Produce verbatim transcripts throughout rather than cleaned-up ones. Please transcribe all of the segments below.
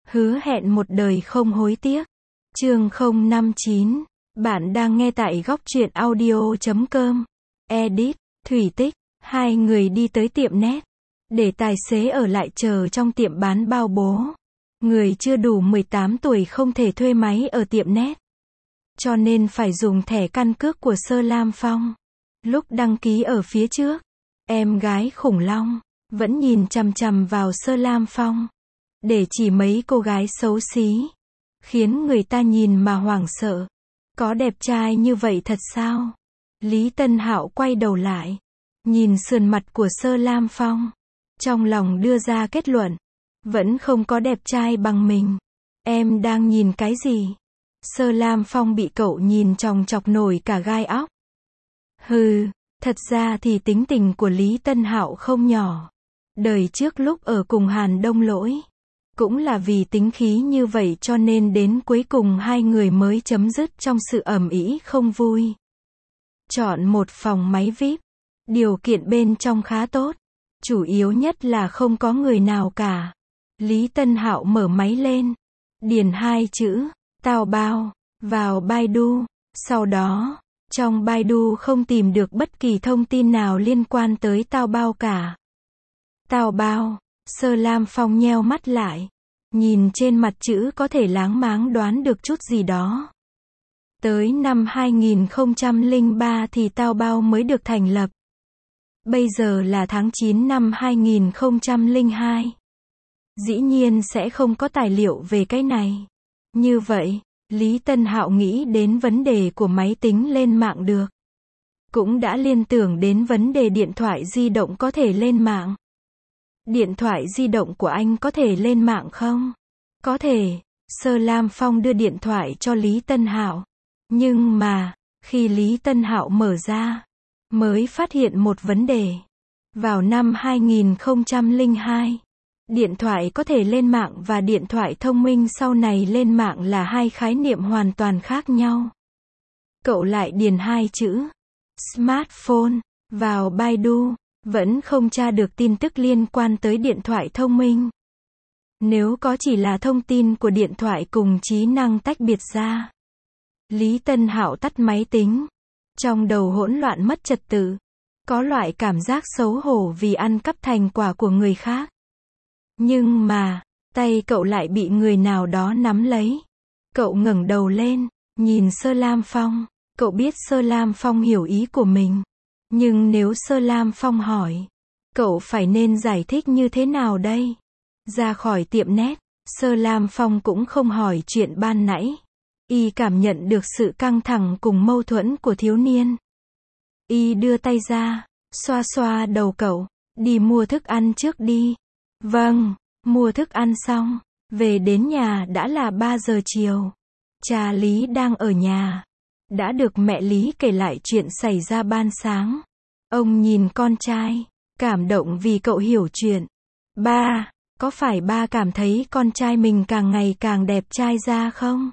Hứa hẹn một đời không hối tiếc. Chương không năm chín. Bạn đang nghe tại góc truyện audio chấm com. Edit, Thủy Tích. Hai người đi tới tiệm net. Để tài xế ở lại chờ trong tiệm bán bao bố. Người chưa đủ mười tám tuổi không thể thuê máy ở tiệm net. Cho nên phải dùng thẻ căn cước của Sơ Lam Phong. Lúc đăng ký ở phía trước, em gái khủng long vẫn nhìn chằm chằm vào Sơ Lam Phong. Để chỉ mấy cô gái xấu xí, khiến người ta nhìn mà hoảng sợ. Có đẹp trai như vậy thật sao? Lý Tân Hạo quay đầu lại, nhìn sườn mặt của Sơ Lam Phong, trong lòng đưa ra kết luận, vẫn không có đẹp trai bằng mình. Em đang nhìn cái gì? Sơ Lam Phong bị cậu nhìn chòng chọc nổi cả gai óc. Hừ, thật ra thì tính tình của Lý Tân Hạo không nhỏ. Đời trước lúc ở cùng Hàn Đông Lỗi, cũng là vì tính khí như vậy cho nên đến cuối cùng hai người mới chấm dứt trong sự ầm ĩ không vui. Chọn một phòng máy vi ai pi, điều kiện bên trong khá tốt, chủ yếu nhất là không có người nào cả. Lý Tân Hạo mở máy lên, điền hai chữ, tao bao, vào Baidu, sau đó, trong Baidu không tìm được bất kỳ thông tin nào liên quan tới tao bao cả. Tao bao, Sơ Lam Phong nheo mắt lại, nhìn trên mặt chữ có thể láng máng đoán được chút gì đó. Tới năm hai nghìn không trăm lẻ ba thì tao bao mới được thành lập. Bây giờ là tháng chín năm hai nghìn không trăm lẻ hai. Dĩ nhiên sẽ không có tài liệu về cái này. Như vậy, Lý Tân Hạo nghĩ đến vấn đề của máy tính lên mạng được. Cũng đã liên tưởng đến vấn đề điện thoại di động có thể lên mạng. Điện thoại di động của anh có thể lên mạng không? Có thể. Sơ Lam Phong đưa điện thoại cho Lý Tân Hạo. Nhưng mà, khi Lý Tân Hạo mở ra, mới phát hiện một vấn đề. Vào năm hai nghìn không trăm lẻ hai, điện thoại có thể lên mạng và điện thoại thông minh sau này lên mạng là hai khái niệm hoàn toàn khác nhau. Cậu lại điền hai chữ smartphone vào Baidu, vẫn không tra được tin tức liên quan tới điện thoại thông minh. Nếu có chỉ là thông tin của điện thoại cùng trí năng tách biệt ra. Lý Tân Hạo tắt máy tính. Trong đầu hỗn loạn mất trật tự. Có loại cảm giác xấu hổ vì ăn cắp thành quả của người khác. Nhưng mà, tay cậu lại bị người nào đó nắm lấy. Cậu ngẩng đầu lên, nhìn Sơ Lam Phong. Cậu biết Sơ Lam Phong hiểu ý của mình. Nhưng nếu Sơ Lam Phong hỏi, cậu phải nên giải thích như thế nào đây? Ra khỏi tiệm net, Sơ Lam Phong cũng không hỏi chuyện ban nãy. Y cảm nhận được sự căng thẳng cùng mâu thuẫn của thiếu niên. Y đưa tay ra, xoa xoa đầu cậu, đi mua thức ăn trước đi. Vâng, mua thức ăn xong, về đến nhà đã là ba giờ chiều. Cha Lý đang ở nhà. Đã được mẹ Lý kể lại chuyện xảy ra ban sáng. Ông nhìn con trai, cảm động vì cậu hiểu chuyện. Ba, có phải ba cảm thấy con trai mình càng ngày càng đẹp trai ra không?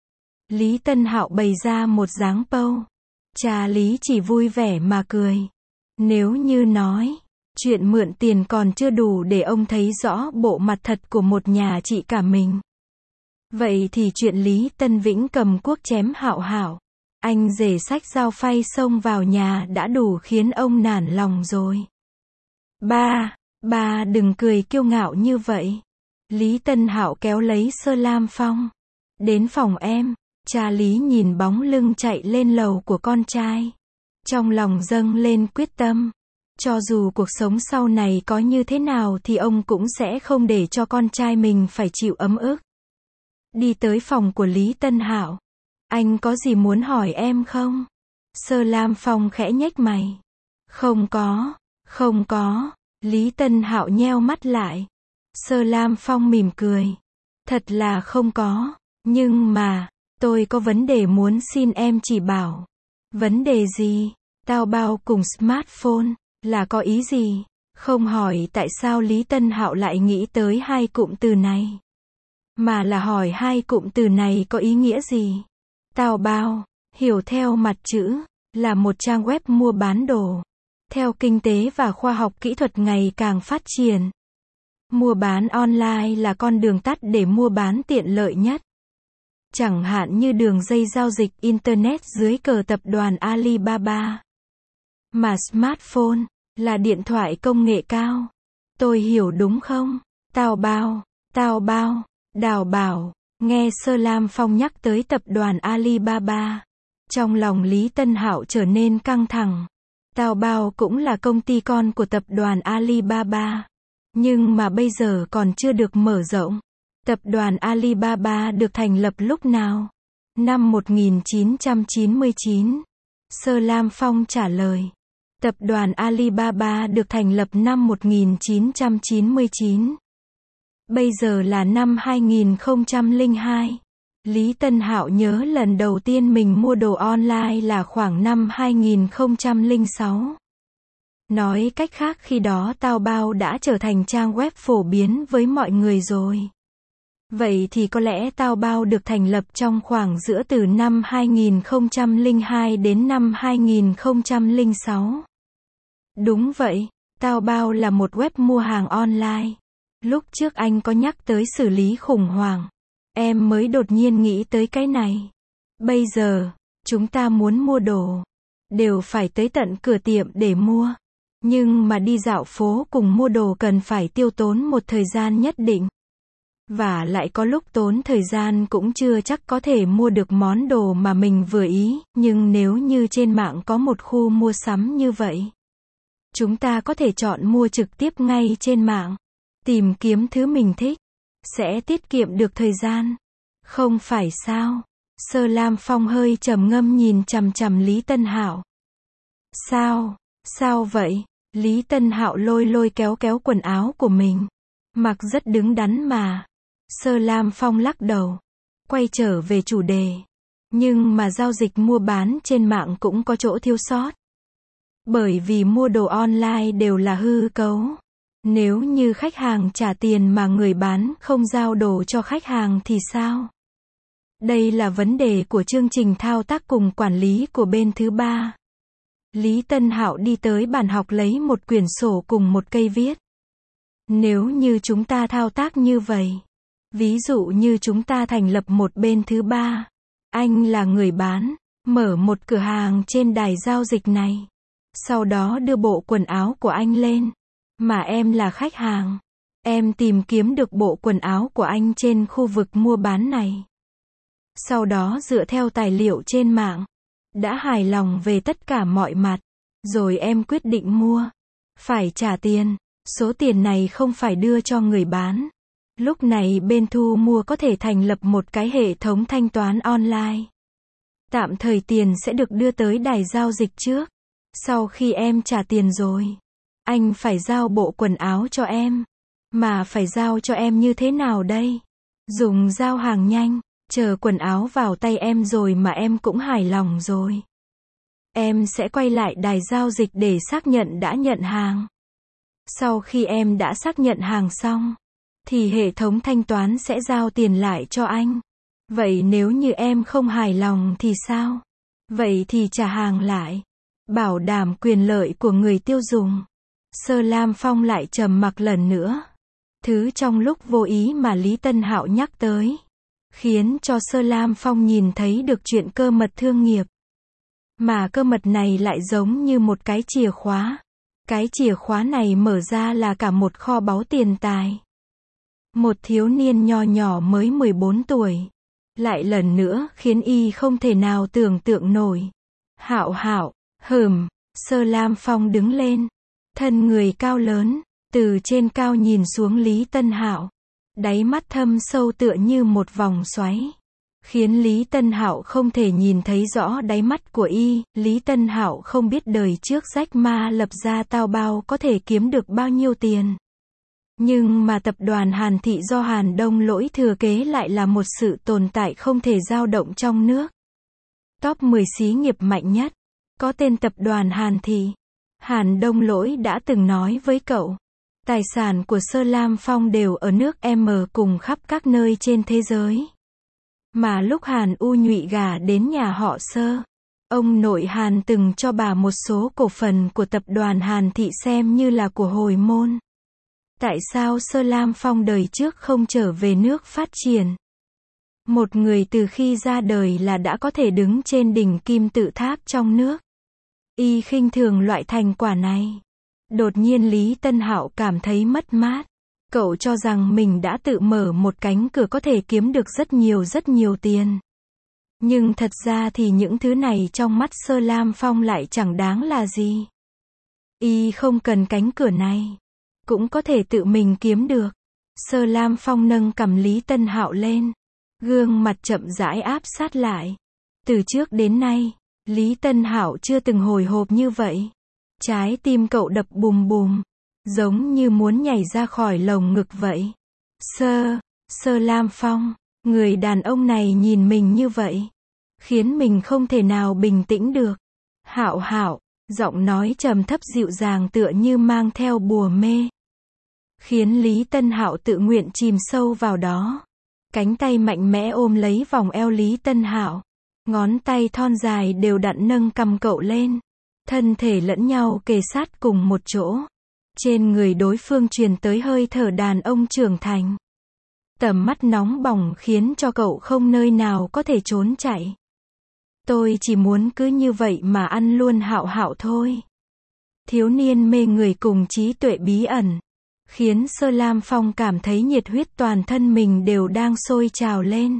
Lý Tân Hạo bày ra một dáng pâu. Cha Lý chỉ vui vẻ mà cười. Nếu như nói, chuyện mượn tiền còn chưa đủ để ông thấy rõ bộ mặt thật của một nhà chị cả mình. Vậy thì chuyện Lý Tân Vĩnh cầm cuốc chém Hạo Hạo, anh rể xách dao phay xông vào nhà đã đủ khiến ông nản lòng rồi. Ba, ba đừng cười kiêu ngạo như vậy. Lý Tân Hạo kéo lấy Sơ Lam Phong. Đến phòng em, cha Lý nhìn bóng lưng chạy lên lầu của con trai. Trong lòng dâng lên quyết tâm. Cho dù cuộc sống sau này có như thế nào thì ông cũng sẽ không để cho con trai mình phải chịu ấm ức. Đi tới phòng của Lý Tân Hạo. Anh có gì muốn hỏi em không? Sơ Lam Phong khẽ nhếch mày. Không có, không có. Lý Tân Hạo nheo mắt lại. Sơ Lam Phong mỉm cười. Thật là không có. Nhưng mà, tôi có vấn đề muốn xin em chỉ bảo. Vấn đề gì? Tao bao cùng smartphone, là có ý gì? Không hỏi tại sao Lý Tân Hạo lại nghĩ tới hai cụm từ này. Mà là hỏi hai cụm từ này có ý nghĩa gì? Tao bao, hiểu theo mặt chữ, là một trang web mua bán đồ. Theo kinh tế và khoa học kỹ thuật ngày càng phát triển. Mua bán online là con đường tắt để mua bán tiện lợi nhất. Chẳng hạn như đường dây giao dịch Internet dưới cờ tập đoàn Alibaba. Mà smartphone là điện thoại công nghệ cao. Tôi hiểu đúng không? Tao bao, tao bao, đào bảo. Nghe Sơ Lam Phong nhắc tới tập đoàn Alibaba. Trong lòng Lý Tân Hạo trở nên căng thẳng. Tao bao cũng là công ty con của tập đoàn Alibaba. Nhưng mà bây giờ còn chưa được mở rộng. Tập đoàn Alibaba được thành lập lúc nào? Năm một nghìn chín trăm chín mươi chín. Sơ Lam Phong trả lời. Tập đoàn Alibaba được thành lập năm một nghìn chín trăm chín mươi chín. Bây giờ là năm hai nghìn không trăm lẻ hai. Lý Tân Hạo nhớ lần đầu tiên mình mua đồ online là khoảng năm hai nghìn không trăm lẻ sáu. Nói cách khác khi đó Taobao đã trở thành trang web phổ biến với mọi người rồi. Vậy thì có lẽ Taobao được thành lập trong khoảng giữa từ năm hai nghìn không trăm lẻ hai đến năm hai nghìn không trăm lẻ sáu. Đúng vậy, Taobao là một web mua hàng online. Lúc trước anh có nhắc tới xử lý khủng hoảng. Em mới đột nhiên nghĩ tới cái này. Bây giờ, chúng ta muốn mua đồ, đều phải tới tận cửa tiệm để mua. Nhưng mà đi dạo phố cùng mua đồ cần phải tiêu tốn một thời gian nhất định. Và lại có lúc tốn thời gian cũng chưa chắc có thể mua được món đồ mà mình vừa ý, nhưng nếu như trên mạng có một khu mua sắm như vậy, chúng ta có thể chọn mua trực tiếp ngay trên mạng, tìm kiếm thứ mình thích, sẽ tiết kiệm được thời gian. Không phải sao? Sơ Lam Phong hơi trầm ngâm nhìn chằm chằm Lý Tân Hạo. Sao? Sao vậy? Lý Tân Hạo lôi lôi kéo kéo quần áo của mình. Mặc rất đứng đắn mà. Sơ Lam Phong lắc đầu. Quay trở về chủ đề. Nhưng mà giao dịch mua bán trên mạng cũng có chỗ thiếu sót. Bởi vì mua đồ online đều là hư cấu. Nếu như khách hàng trả tiền mà người bán không giao đồ cho khách hàng thì sao? Đây là vấn đề của chương trình thao tác cùng quản lý của bên thứ ba. Lý Tân Hạo đi tới bàn học lấy một quyển sổ cùng một cây viết. Nếu như chúng ta thao tác như vậy, ví dụ như chúng ta thành lập một bên thứ ba, anh là người bán, mở một cửa hàng trên đài giao dịch này, sau đó đưa bộ quần áo của anh lên, mà em là khách hàng, em tìm kiếm được bộ quần áo của anh trên khu vực mua bán này. Sau đó dựa theo tài liệu trên mạng, đã hài lòng về tất cả mọi mặt, rồi em quyết định mua. Phải trả tiền, số tiền này không phải đưa cho người bán. Lúc này bên thu mua có thể thành lập một cái hệ thống thanh toán online. Tạm thời tiền sẽ được đưa tới đài giao dịch trước. Sau khi em trả tiền rồi, anh phải giao bộ quần áo cho em. Mà phải giao cho em như thế nào đây? Dùng giao hàng nhanh. Chờ quần áo vào tay em rồi mà em cũng hài lòng rồi. Em sẽ quay lại đài giao dịch để xác nhận đã nhận hàng. Sau khi em đã xác nhận hàng xong, thì hệ thống thanh toán sẽ giao tiền lại cho anh. Vậy nếu như em không hài lòng thì sao? Vậy thì trả hàng lại. Bảo đảm quyền lợi của người tiêu dùng. Sơ Lam Phong lại trầm mặc lần nữa. Thứ trong lúc vô ý mà Lý Tân Hạo nhắc tới, khiến cho Sơ Lam Phong nhìn thấy được chuyện cơ mật thương nghiệp. Mà cơ mật này lại giống như một cái chìa khóa. Cái chìa khóa này mở ra là cả một kho báu tiền tài. Một thiếu niên nho nhỏ mới mười bốn tuổi. Lại lần nữa khiến y không thể nào tưởng tượng nổi. Hạo Hạo, hừm, Sơ Lam Phong đứng lên. Thân người cao lớn, từ trên cao nhìn xuống Lý Tân Hạo. Đáy mắt thâm sâu tựa như một vòng xoáy, khiến Lý Tân Hạo không thể nhìn thấy rõ đáy mắt của y. Lý Tân Hạo không biết đời trước Jack Ma lập ra Taobao có thể kiếm được bao nhiêu tiền. Nhưng mà tập đoàn Hàn Thị do Hàn Đông Lỗi thừa kế lại là một sự tồn tại không thể dao động trong nước. Top mười xí nghiệp mạnh nhất, có tên tập đoàn Hàn Thị. Hàn Đông Lỗi đã từng nói với cậu, tài sản của Sơ Lam Phong đều ở nước M cùng khắp các nơi trên thế giới. Mà lúc Hàn U Nhụy gả đến nhà họ Sơ, ông nội Hàn từng cho bà một số cổ phần của tập đoàn Hàn Thị xem như là của hồi môn. Tại sao Sơ Lam Phong đời trước không trở về nước phát triển? Một người từ khi ra đời là đã có thể đứng trên đỉnh kim tự tháp trong nước. Y khinh thường loại thành quả này. Đột nhiên Lý Tân Hạo cảm thấy mất mát. Cậu cho rằng mình đã tự mở một cánh cửa có thể kiếm được rất nhiều rất nhiều tiền. Nhưng thật ra thì những thứ này trong mắt Sơ Lam Phong lại chẳng đáng là gì. Y không cần cánh cửa này. Cũng có thể tự mình kiếm được. Sơ Lam Phong nâng cằm Lý Tân Hạo lên. Gương mặt chậm rãi áp sát lại. Từ trước đến nay, Lý Tân Hạo chưa từng hồi hộp như vậy. Trái tim cậu đập bùm bùm. Giống như muốn nhảy ra khỏi lồng ngực vậy. Sơ, Sơ Lam Phong, người đàn ông này nhìn mình như vậy. Khiến mình không thể nào bình tĩnh được. Hạo Hạo, giọng nói trầm thấp dịu dàng tựa như mang theo bùa mê. Khiến Lý Tân Hạo tự nguyện chìm sâu vào đó. Cánh tay mạnh mẽ ôm lấy vòng eo Lý Tân Hạo. Ngón tay thon dài đều đặn nâng cằm cậu lên. Thân thể lẫn nhau kề sát cùng một chỗ. Trên người đối phương truyền tới hơi thở đàn ông trưởng thành. Tầm mắt nóng bỏng khiến cho cậu không nơi nào có thể trốn chạy. Tôi chỉ muốn cứ như vậy mà ăn luôn Hạo Hạo thôi. Thiếu niên mê người cùng trí tuệ bí ẩn. Khiến Sơ Lam Phong cảm thấy nhiệt huyết toàn thân mình đều đang sôi trào lên.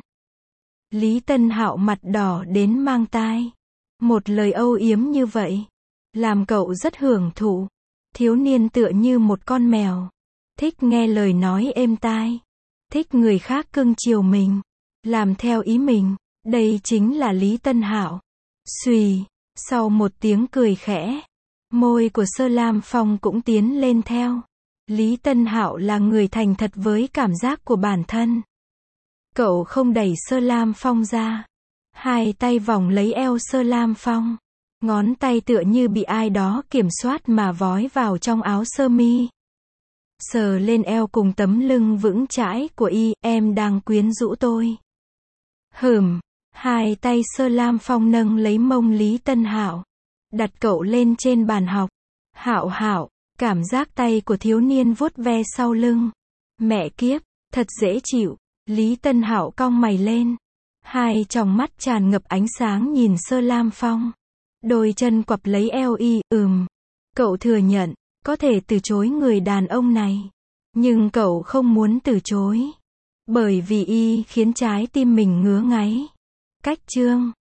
Lý Tân Hạo mặt đỏ đến mang tai. Một lời âu yếm như vậy. Làm cậu rất hưởng thụ. Thiếu niên tựa như một con mèo. Thích nghe lời nói êm tai. Thích người khác cưng chiều mình. Làm theo ý mình. Đây chính là Lý Tân Hạo. Xùy. Sau một tiếng cười khẽ. Môi của Sơ Lam Phong cũng tiến lên theo. Lý Tân Hạo là người thành thật với cảm giác của bản thân. Cậu không đẩy Sơ Lam Phong ra. Hai tay vòng lấy eo Sơ Lam Phong. Ngón tay tựa như bị ai đó kiểm soát mà vói vào trong áo sơ mi. Sờ lên eo cùng tấm lưng vững chãi của y, em đang quyến rũ tôi. Hửm, hai tay Sơ Lam Phong nâng lấy mông Lý Tân Hạo. Đặt cậu lên trên bàn học. Hạo Hạo, cảm giác tay của thiếu niên vuốt ve sau lưng. Mẹ kiếp, thật dễ chịu. Lý Tân Hạo cong mày lên. Hai tròng mắt tràn ngập ánh sáng nhìn Sơ Lam Phong. Đôi chân quặp lấy eo y, ừm. Cậu thừa nhận, có thể từ chối người đàn ông này. Nhưng cậu không muốn từ chối. Bởi vì y khiến trái tim mình ngứa ngáy. Cách chương